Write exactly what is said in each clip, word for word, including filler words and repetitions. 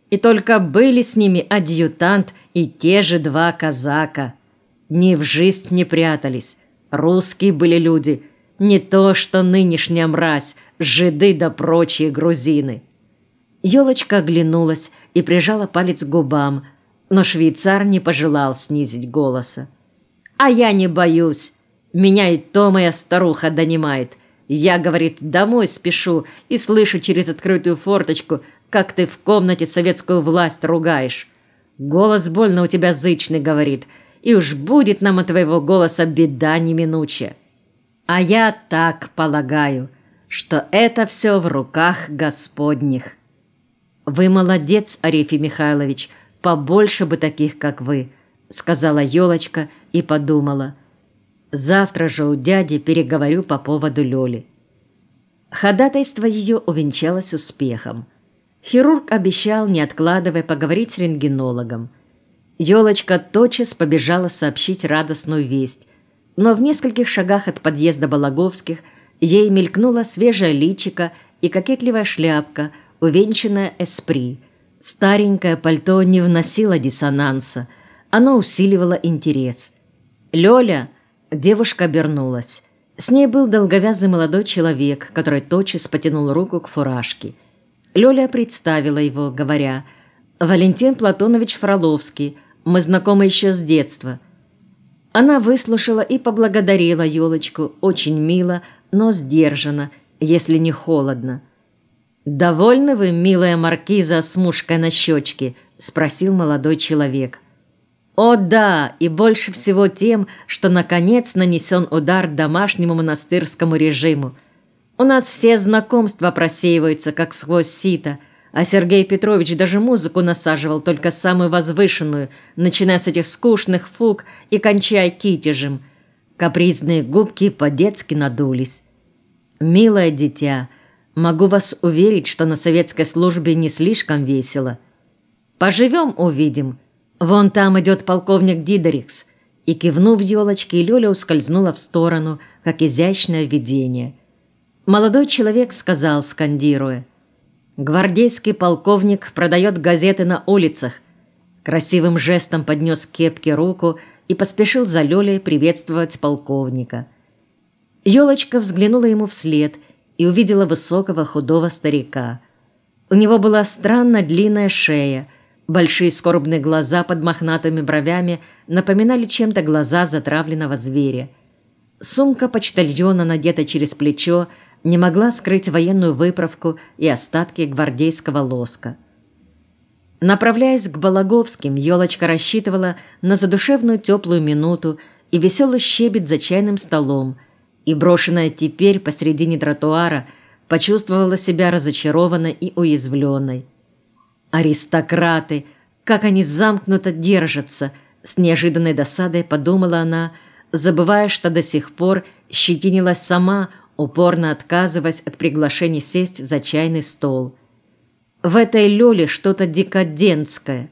И только были с ними адъютант и те же два казака. Ни в жизнь не прятались. Русские были люди, не то что нынешняя мразь, жиды да прочие грузины. Ёлочка оглянулась и прижала палец к губам, но швейцар не пожелал снизить голоса. «А я не боюсь. Меня и то моя старуха донимает. Я, говорит, домой спешу и слышу через открытую форточку, как ты в комнате советскую власть ругаешь. Голос больно у тебя зычный, говорит, и уж будет нам от твоего голоса беда неминучая. А я так полагаю, что это все в руках Господних. Вы молодец, Арефий Михайлович, побольше бы таких, как вы, сказала Ёлочка и подумала. Завтра же у дяди переговорю по поводу Лёли. Ходатайство ее увенчалось успехом. Хирург обещал, не откладывая, поговорить с рентгенологом. Ёлочка тотчас побежала сообщить радостную весть, но в нескольких шагах от подъезда Балаговских ей мелькнула свежая личико и кокетливая шляпка, увенчанная эспри. Старенькое пальто не вносило диссонанса, оно усиливало интерес. «Лёля!» — девушка обернулась. С ней был долговязый молодой человек, который тотчас потянул руку к фуражке. Лёля представила его, говоря: «Валентин Платонович Фроловский, мы знакомы еще с детства». Она выслушала и поблагодарила Ёлочку, очень мило, но сдержанно, если не холодно. «Довольны вы, милая маркиза, с мушкой на щечке?» — спросил молодой человек. «О да, и больше всего тем, что наконец нанесен удар домашнему монастырскому режиму. У нас все знакомства просеиваются, как сквозь сито, а Сергей Петрович даже музыку насаживал, только самую возвышенную, начиная с этих скучных фуг и кончая китежем». Капризные губки по-детски надулись. «Милое дитя, могу вас уверить, что на советской службе не слишком весело. Поживем — увидим. Вон там идет полковник Дидерикс». И, кивнув Ёлочке, Лёля ускользнула в сторону, как изящное видение. Молодой человек сказал, скандируя: «Гвардейский полковник продает газеты на улицах». Красивым жестом поднес к кепке руку и поспешил за Лёлей приветствовать полковника. Ёлочка взглянула ему вслед и увидела высокого худого старика. У него была странно длинная шея, большие скорбные глаза под мохнатыми бровями напоминали чем-то глаза затравленного зверя. Сумка почтальона, надета через плечо, не могла скрыть военную выправку и остатки гвардейского лоска. Направляясь к Балаговским, Ёлочка рассчитывала на задушевную теплую минуту и веселый щебет за чайным столом, и, брошенная теперь посредине тротуара, почувствовала себя разочарованной и уязвленной. «Аристократы! Как они замкнуто держатся!» — с неожиданной досадой подумала она, забывая, что до сих пор щетинилась сама, упорно отказываясь от приглашений сесть за чайный стол. В этой Лёле что-то декадентское.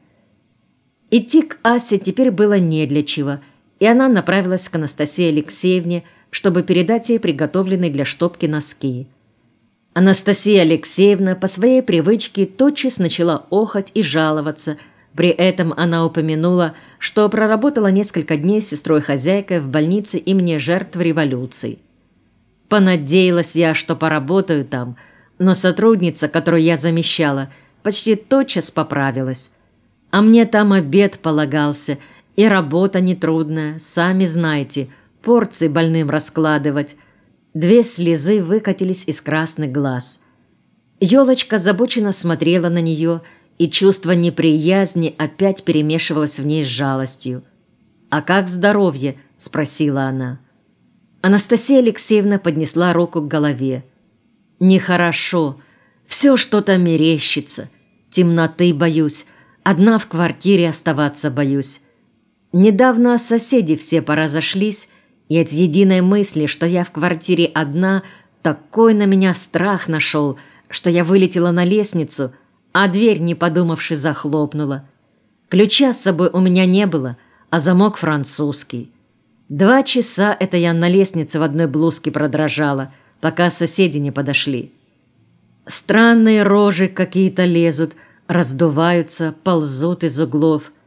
Идти к Асе теперь было не для чего, и она направилась к Анастасии Алексеевне, чтобы передать ей приготовленные для штопки носки. Анастасия Алексеевна по своей привычке тотчас начала охать и жаловаться. При этом она упомянула, что проработала несколько дней сестрой-хозяйкой в больнице имени жертв революции. «Понадеялась я, что поработаю там, но сотрудница, которую я замещала, почти тотчас поправилась. А мне там обед полагался, и работа нетрудная, сами знаете, порции больным раскладывать». Две слезы выкатились из красных глаз. Ёлочка озабоченно смотрела на нее, и чувство неприязни опять перемешивалось в ней с жалостью. «А как здоровье?» — спросила она. Анастасия Алексеевна поднесла руку к голове. «Нехорошо. Все что-то мерещится. Темноты боюсь. Одна в квартире оставаться боюсь. Недавно соседи все поразошлись, и от единой мысли, что я в квартире одна, такой на меня страх нашел, что я вылетела на лестницу, а дверь, не подумавши, захлопнула. Ключа с собой у меня не было, а замок французский. Два часа это я на лестнице в одной блузке продрожала, пока соседи не подошли. Странные рожи какие-то лезут, раздуваются, ползут из углов.